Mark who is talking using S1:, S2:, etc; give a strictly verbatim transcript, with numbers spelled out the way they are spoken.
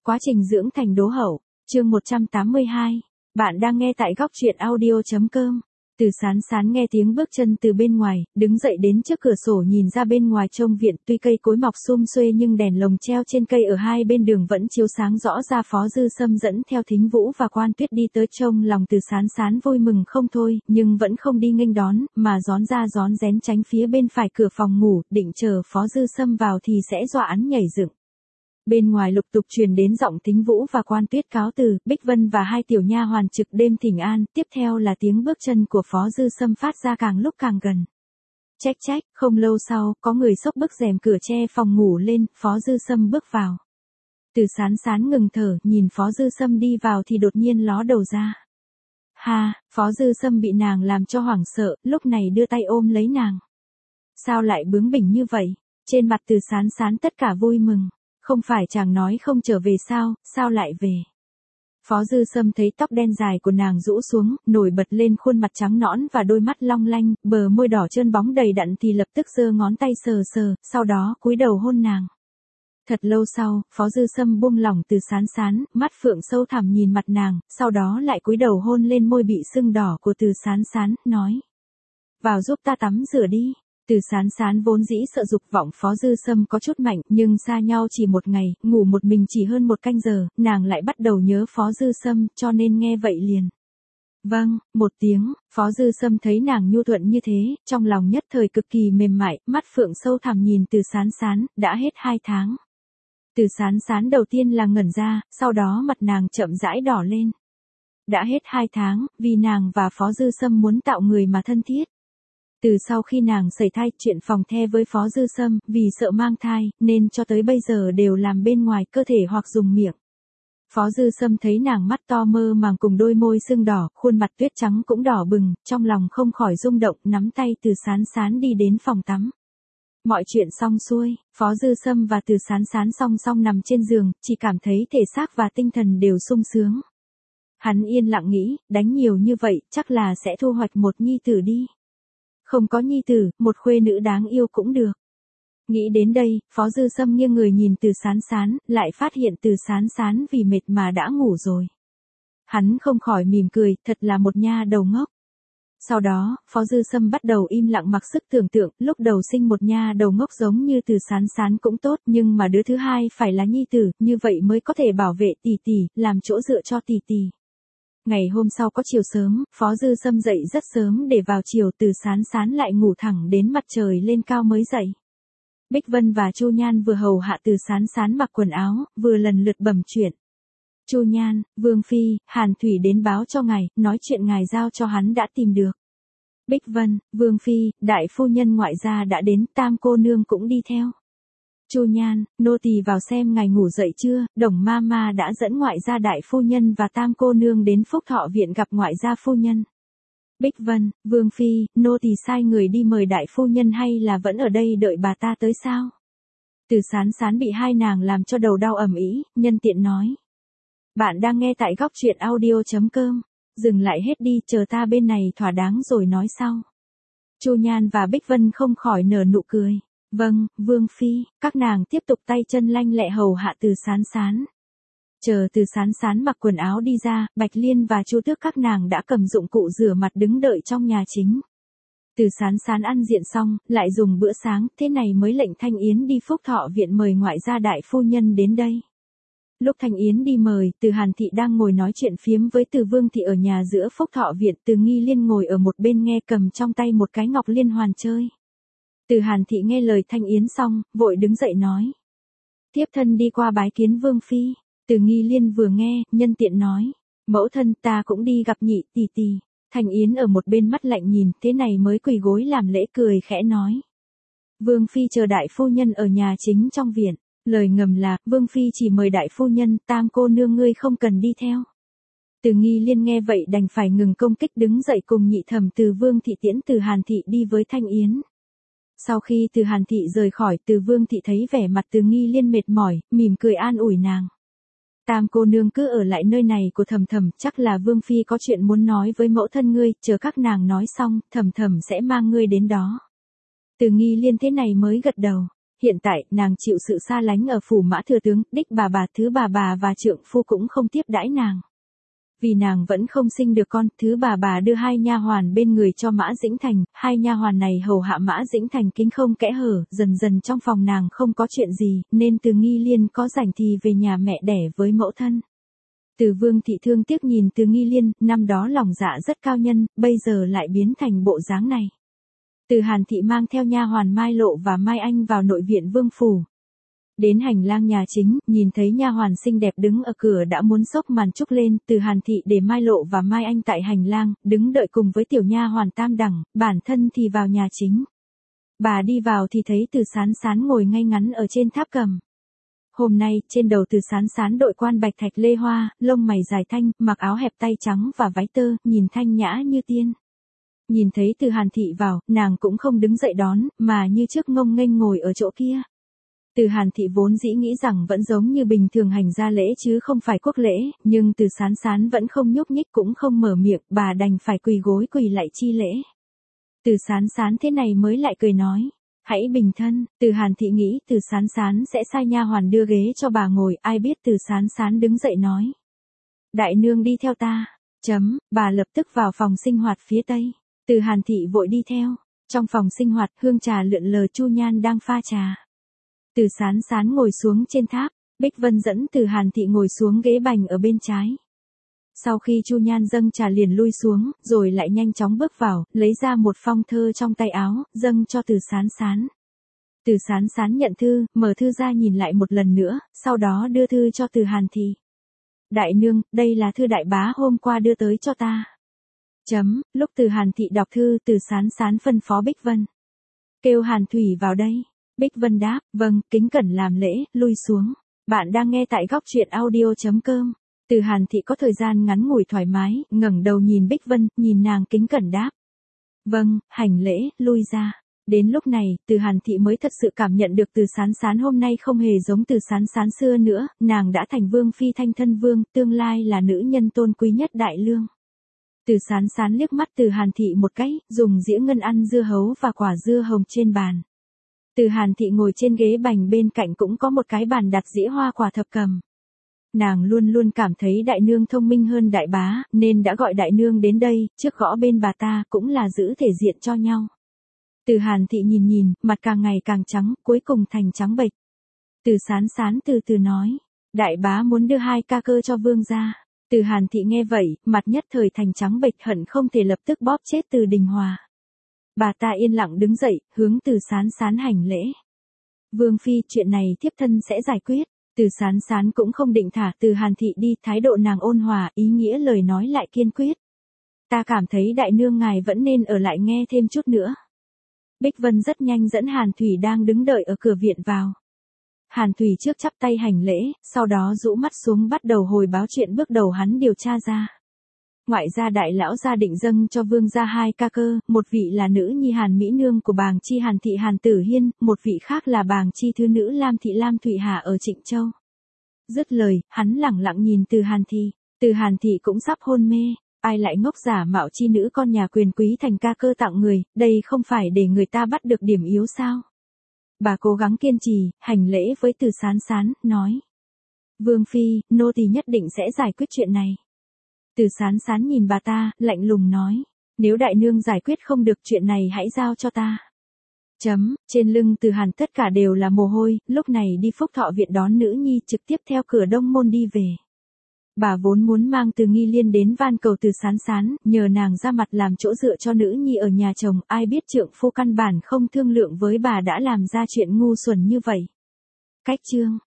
S1: Quá trình dưỡng thành đố hậu, chương một trăm tám mươi hai. Bạn đang nghe tại góc truyện audio chấm com. Từ Sán Sán nghe tiếng bước chân từ bên ngoài, đứng dậy đến trước cửa sổ nhìn ra bên ngoài trông viện, tuy cây cối mọc sum xuê nhưng đèn lồng treo trên cây ở hai bên đường vẫn chiếu sáng rõ ra. Phó Dư Sâm dẫn theo Thính Vũ và Quan Tuyết đi tới, trông lòng Từ Sán Sán vui mừng không thôi, nhưng vẫn không đi nghênh đón, mà rón ra rón rén tránh phía bên phải cửa phòng ngủ, định chờ Phó Dư Sâm vào thì sẽ dọa hắn nhảy dựng. Bên ngoài lục tục truyền đến giọng Thính Vũ và Quan Tuyết cáo từ, Bích Vân và hai tiểu nha hoàn trực đêm thỉnh an, tiếp theo là tiếng bước chân của Phó Dư Sâm phát ra càng lúc càng gần. Chếch chếch, không lâu sau, có người xốc bức rèm cửa che phòng ngủ lên, Phó Dư Sâm bước vào. Từ Sán Sán ngừng thở, nhìn Phó Dư Sâm đi vào thì đột nhiên ló đầu ra. Ha, Phó Dư Sâm bị nàng làm cho hoảng sợ, lúc này đưa tay ôm lấy nàng. Sao lại bướng bỉnh như vậy? Trên mặt Từ Sán Sán tất cả vui mừng. Không phải chàng nói không trở về sao, sao lại về? Phó Dư Sâm thấy tóc đen dài của nàng rũ xuống, nổi bật lên khuôn mặt trắng nõn và đôi mắt long lanh, bờ môi đỏ trơn bóng đầy đặn thì lập tức giơ ngón tay sờ sờ, sau đó cúi đầu hôn nàng. Thật lâu sau, Phó Dư Sâm buông lỏng Từ Sán Sán, mắt phượng sâu thẳm nhìn mặt nàng, sau đó lại cúi đầu hôn lên môi bị sưng đỏ của Từ Sán Sán, nói: "Vào giúp ta tắm rửa đi." Từ Sán Sán vốn dĩ sợ dục vọng Phó Dư Sâm có chút mạnh, nhưng xa nhau chỉ một ngày, ngủ một mình chỉ hơn một canh giờ, nàng lại bắt đầu nhớ Phó Dư Sâm, cho nên nghe vậy liền. Vâng, một tiếng. Phó Dư Sâm thấy nàng nhu thuận như thế, trong lòng nhất thời cực kỳ mềm mại, mắt phượng sâu thẳm nhìn Từ Sán Sán, đã hết hai tháng. Từ Sán Sán đầu tiên là ngẩn ra, sau đó mặt nàng chậm rãi đỏ lên. Đã hết hai tháng, vì nàng và Phó Dư Sâm muốn tạo người mà thân thiết. Từ sau khi nàng sẩy thai, chuyện phòng the với Phó Dư Sâm, vì sợ mang thai, nên cho tới bây giờ đều làm bên ngoài cơ thể hoặc dùng miệng. Phó Dư Sâm thấy nàng mắt to mơ màng cùng đôi môi sưng đỏ, khuôn mặt tuyết trắng cũng đỏ bừng, trong lòng không khỏi rung động, nắm tay Từ Sán Sán đi đến phòng tắm. Mọi chuyện xong xuôi, Phó Dư Sâm và Từ Sán Sán song song nằm trên giường, chỉ cảm thấy thể xác và tinh thần đều sung sướng. Hắn yên lặng nghĩ, đánh nhiều như vậy, chắc là sẽ thu hoạch một nhi tử đi. Không có nhi tử, một khuê nữ đáng yêu cũng được. Nghĩ đến đây, Phó Dư Sâm nghiêng người nhìn Từ Sán Sán, lại phát hiện Từ Sán Sán vì mệt mà đã ngủ rồi. Hắn không khỏi mỉm cười, thật là một nha đầu ngốc. Sau đó, Phó Dư Sâm bắt đầu im lặng mặc sức tưởng tượng, lúc đầu sinh một nha đầu ngốc giống như Từ Sán Sán cũng tốt, nhưng mà đứa thứ hai phải là nhi tử, như vậy mới có thể bảo vệ tỷ tỷ, làm chỗ dựa cho tỷ tỷ. Ngày hôm sau có chiều sớm, Phó Dư Sâm dậy rất sớm để vào chiều, Từ Sán Sán lại ngủ thẳng đến mặt trời lên cao mới dậy. Bích Vân và Chu Nhan vừa hầu hạ Từ Sán Sán mặc quần áo, vừa lần lượt bẩm chuyện. Chu Nhan, Vương Phi, Hàn Thủy đến báo cho ngài, nói chuyện ngài giao cho hắn đã tìm được. Bích Vân, Vương Phi, đại phu nhân ngoại gia đã đến, Tam cô nương cũng đi theo. Chu Nhan, nô tỳ vào xem ngài ngủ dậy chưa, Đồng ma ma đã dẫn ngoại gia đại phu nhân và Tam cô nương đến Phúc Thọ viện gặp ngoại gia phu nhân. Bích Vân, Vương Phi, nô tỳ sai người đi mời đại phu nhân hay là vẫn ở đây đợi bà ta tới sao? Từ Sán Sán bị hai nàng làm cho đầu đau ầm ĩ, nhân tiện nói. Bạn đang nghe tại góc truyện audio chấm com, dừng lại hết đi, chờ ta bên này thỏa đáng rồi nói sau. Chu Nhan và Bích Vân không khỏi nở nụ cười. Vâng, Vương Phi, các nàng tiếp tục tay chân lanh lẹ hầu hạ Từ Sán Sán. Chờ Từ Sán Sán mặc quần áo đi ra, Bạch Liên và Chu Tước các nàng đã cầm dụng cụ rửa mặt đứng đợi trong nhà chính. Từ Sán Sán ăn diện xong, lại dùng bữa sáng, thế này mới lệnh Thanh Yến đi Phúc Thọ viện mời ngoại gia đại phu nhân đến đây. Lúc Thanh Yến đi mời, Từ Hàn Thị đang ngồi nói chuyện phiếm với Từ Vương Thị ở nhà giữa Phúc Thọ viện, Từ Nghi Liên ngồi ở một bên nghe, cầm trong tay một cái ngọc liên hoàn chơi. Từ Hàn Thị nghe lời Thanh Yến xong, vội đứng dậy nói. Tiếp thân đi qua bái kiến Vương Phi. Từ Nghi Liên vừa nghe, nhân tiện nói. Mẫu thân, ta cũng đi gặp nhị tỷ tỷ. Thanh Yến ở một bên mắt lạnh nhìn, thế này mới quỳ gối làm lễ, cười khẽ nói. Vương Phi chờ đại phu nhân ở nhà chính trong viện. Lời ngầm là, Vương Phi chỉ mời đại phu nhân, Tam cô nương ngươi không cần đi theo. Từ Nghi Liên nghe vậy đành phải ngừng công kích, đứng dậy cùng nhị thẩm Từ Vương Thị tiễn Từ Hàn Thị đi với Thanh Yến. Sau khi Từ Hàn Thị rời khỏi, Từ Vương Thị thấy vẻ mặt Từ Nghi Liên mệt mỏi, mỉm cười an ủi nàng. Tam cô nương cứ ở lại nơi này của Thầm Thầm, chắc là Vương Phi có chuyện muốn nói với mẫu thân ngươi, chờ các nàng nói xong, Thầm Thầm sẽ mang ngươi đến đó. Từ Nghi Liên thế này mới gật đầu. hiện tại, nàng chịu sự xa lánh ở phủ Mã thừa tướng, đích bà bà, thứ bà bà và trượng phu cũng không tiếp đãi nàng. Vì nàng vẫn không sinh được con, thứ bà bà đưa hai nha hoàn bên người cho Mã Dĩnh Thành, hai nha hoàn này hầu hạ Mã Dĩnh Thành kín không kẽ hở, dần dần trong phòng nàng không có chuyện gì, nên Từ Nghi Liên có rảnh thì về nhà mẹ đẻ với mẫu thân. Từ Vương thị thương tiếc nhìn Từ Nghi Liên, năm đó lòng dạ rất cao nhân, bây giờ lại biến thành bộ dáng này. Từ Hàn thị mang theo nha hoàn Mai Lộ và Mai Anh vào nội viện vương phủ. Đến hành lang nhà chính, nhìn thấy nha hoàn xinh đẹp đứng ở cửa đã muốn xốc màn trúc lên, Từ Hàn thị để Mai Lộ và Mai Anh tại hành lang, đứng đợi cùng với tiểu nha hoàn tam đẳng, bản thân thì vào nhà chính. Bà đi vào thì thấy Từ Sán Sán ngồi ngay ngắn ở trên tháp cầm. Hôm nay, trên đầu Từ Sán Sán đội quan bạch thạch lê hoa, lông mày dài thanh, mặc áo hẹp tay trắng và váy tơ, nhìn thanh nhã như tiên. Nhìn thấy Từ Hàn thị vào, nàng cũng không đứng dậy đón, mà như trước ngông nghênh ngồi ở chỗ kia. Từ Hàn thị vốn dĩ nghĩ rằng vẫn giống như bình thường hành gia lễ chứ không phải quốc lễ, nhưng Từ Sán Sán vẫn không nhúc nhích cũng không mở miệng, bà đành phải quỳ gối quỳ lại chi lễ. Từ Sán Sán thế này mới lại cười nói, hãy bình thân. Từ Hàn thị nghĩ Từ Sán Sán sẽ sai nha hoàn đưa ghế cho bà ngồi, ai biết Từ Sán Sán đứng dậy nói, đại nương đi theo ta. Chấm, bà lập tức vào phòng sinh hoạt phía tây. Từ Hàn thị vội đi theo. Trong phòng sinh hoạt, hương trà lượn lờ, Chu Nhan đang pha trà. Từ Sán Sán ngồi xuống trên tháp, Bích Vân dẫn Từ Hàn thị ngồi xuống ghế bành ở bên trái. Sau khi Chu Nhan dâng trà liền lui xuống, rồi lại nhanh chóng bước vào, lấy ra một phong thơ trong tay áo, dâng cho Từ Sán Sán. Từ Sán Sán nhận thư, mở thư ra nhìn lại một lần nữa, sau đó đưa thư cho Từ Hàn thị. Đại nương, đây là thư đại bá hôm qua đưa tới cho ta. Chấm, lúc Từ Hàn thị đọc thư, Từ Sán Sán phân phó Bích Vân. Kêu Hàn Thủy vào đây. Bích Vân đáp, vâng, kính cẩn làm lễ, lui xuống. Bạn đang nghe tại góc truyện audio chấm com. Từ Hàn thị có thời gian ngắn ngủi thoải mái, ngẩng đầu nhìn Bích Vân, nhìn nàng kính cẩn đáp. Vâng, hành lễ, lui ra. Đến lúc này, Từ Hàn thị mới thật sự cảm nhận được Từ Sán Sán hôm nay không hề giống Từ Sán Sán xưa nữa, nàng đã thành vương phi thanh thân vương, tương lai là nữ nhân tôn quý nhất đại lương. Từ Sán Sán liếc mắt Từ Hàn thị một cái, dùng dĩa ngân ăn dưa hấu và quả dưa hồng trên bàn. Từ Hàn thị ngồi trên ghế bành bên cạnh cũng có một cái bàn đặt dĩa hoa quả thập cẩm. Nàng luôn luôn cảm thấy đại nương thông minh hơn đại bá, nên đã gọi đại nương đến đây, trước gõ bên bà ta, cũng là giữ thể diện cho nhau. Từ Hàn thị nhìn nhìn, mặt càng ngày càng trắng, cuối cùng thành trắng bệch. Từ Sán Sán từ từ nói, đại bá muốn đưa hai ca cơ cho vương gia. Từ Hàn thị nghe vậy, mặt nhất thời thành trắng bệch, hận không thể lập tức bóp chết Từ Đình Hòa. Bà ta yên lặng đứng dậy, hướng Từ Sán Sán hành lễ. Vương phi, chuyện này thiếp thân sẽ giải quyết. Từ Sán Sán cũng không định thả Từ Hàn thị đi, thái độ nàng ôn hòa, ý nghĩa lời nói lại kiên quyết. Ta cảm thấy đại nương ngài vẫn nên ở lại nghe thêm chút nữa. Bích Vân rất nhanh dẫn Hàn Thủy đang đứng đợi ở cửa viện vào. Hàn Thủy trước chắp tay hành lễ, sau đó rũ mắt xuống bắt đầu hồi báo chuyện bước đầu hắn điều tra ra. Ngoại gia đại lão gia định dâng cho vương gia hai ca cơ, một vị là nữ nhi Hàn Mỹ Nương của bàng chi Hàn thị Hàn Tử Hiên, một vị khác là bàng chi thứ nữ Lam thị Lam Thụy Hà ở Trịnh Châu. Dứt lời, hắn lẳng lặng nhìn Từ Hàn thị, Từ Hàn thị cũng sắp hôn mê, ai lại ngốc giả mạo chi nữ con nhà quyền quý thành ca cơ tặng người, đây không phải để người ta bắt được điểm yếu sao? Bà cố gắng kiên trì, hành lễ với Từ Sán Sán, nói. Vương phi, nô tỳ nhất định sẽ giải quyết chuyện này. Từ Sán Sán nhìn bà ta, lạnh lùng nói. Nếu đại nương giải quyết không được chuyện này hãy giao cho ta. Chấm, trên lưng Từ Hàn tất cả đều là mồ hôi, lúc này đi Phúc Thọ viện đón nữ nhi trực tiếp theo cửa Đông Môn đi về. Bà vốn muốn mang Từ Nghi Liên đến van cầu Từ Sán Sán, nhờ nàng ra mặt làm chỗ dựa cho nữ nhi ở nhà chồng, ai biết trượng phu căn bản không thương lượng với bà đã làm ra chuyện ngu xuẩn như vậy. Cách chương